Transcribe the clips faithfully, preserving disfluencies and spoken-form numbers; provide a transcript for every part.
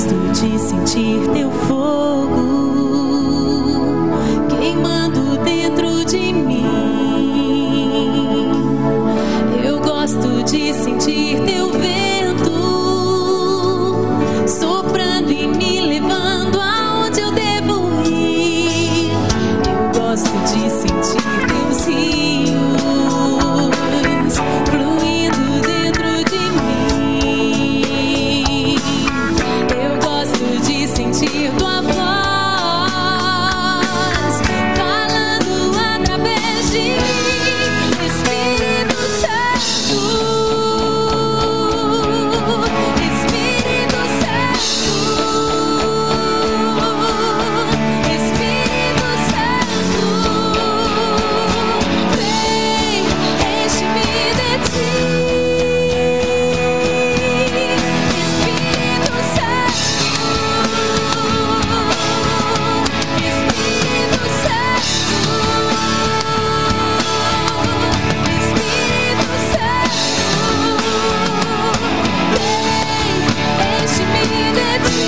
gosto de sentir teu fogo queimando dentro de mim. Eu gosto de sentir teu vento soprando e me levando aonde eu devo ir. Eu gosto de sentir teus rios fluindo dentro de mim. Eu gosto de sentir tua voz falando através de Espírito Santo. Espírito Santo. Espírito Santo. Vem, enche-me de ti. Espírito Santo. Espírito Santo. Espírito Santo. Vem, enche-me de ti.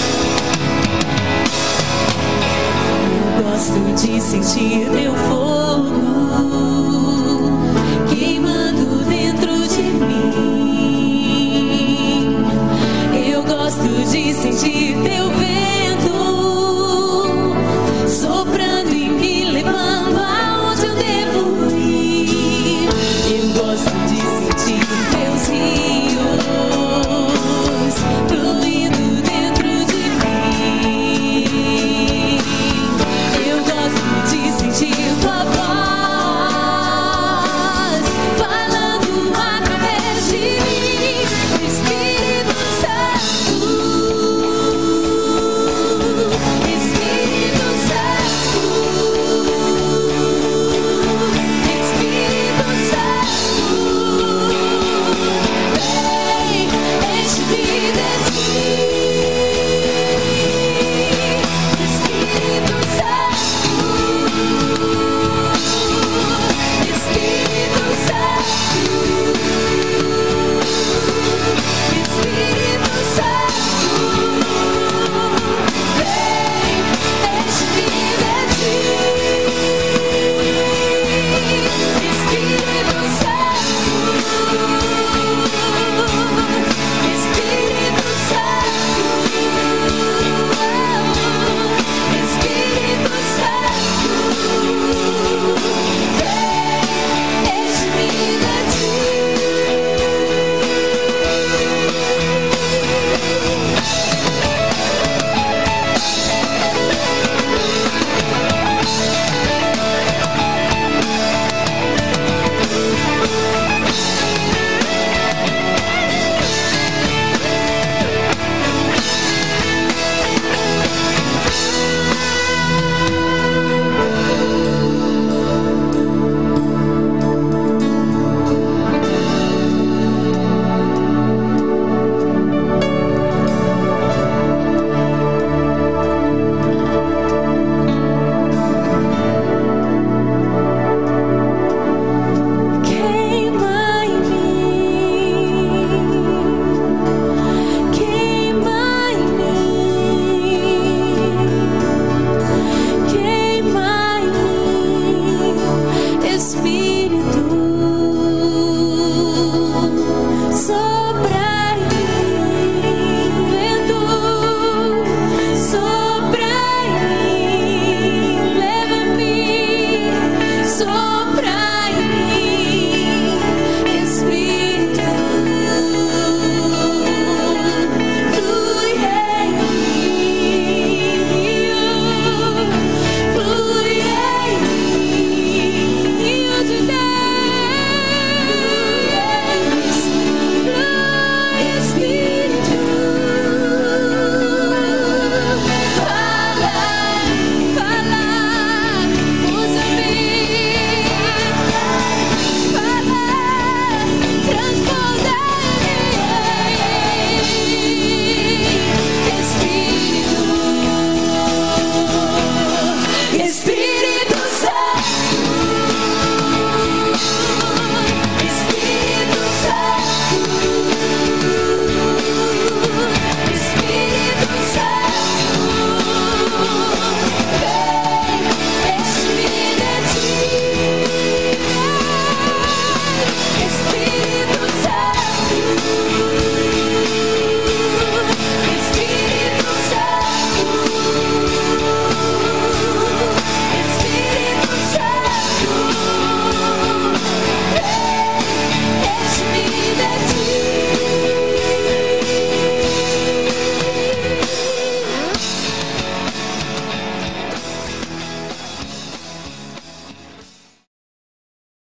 Eu gosto de sentir teu fogo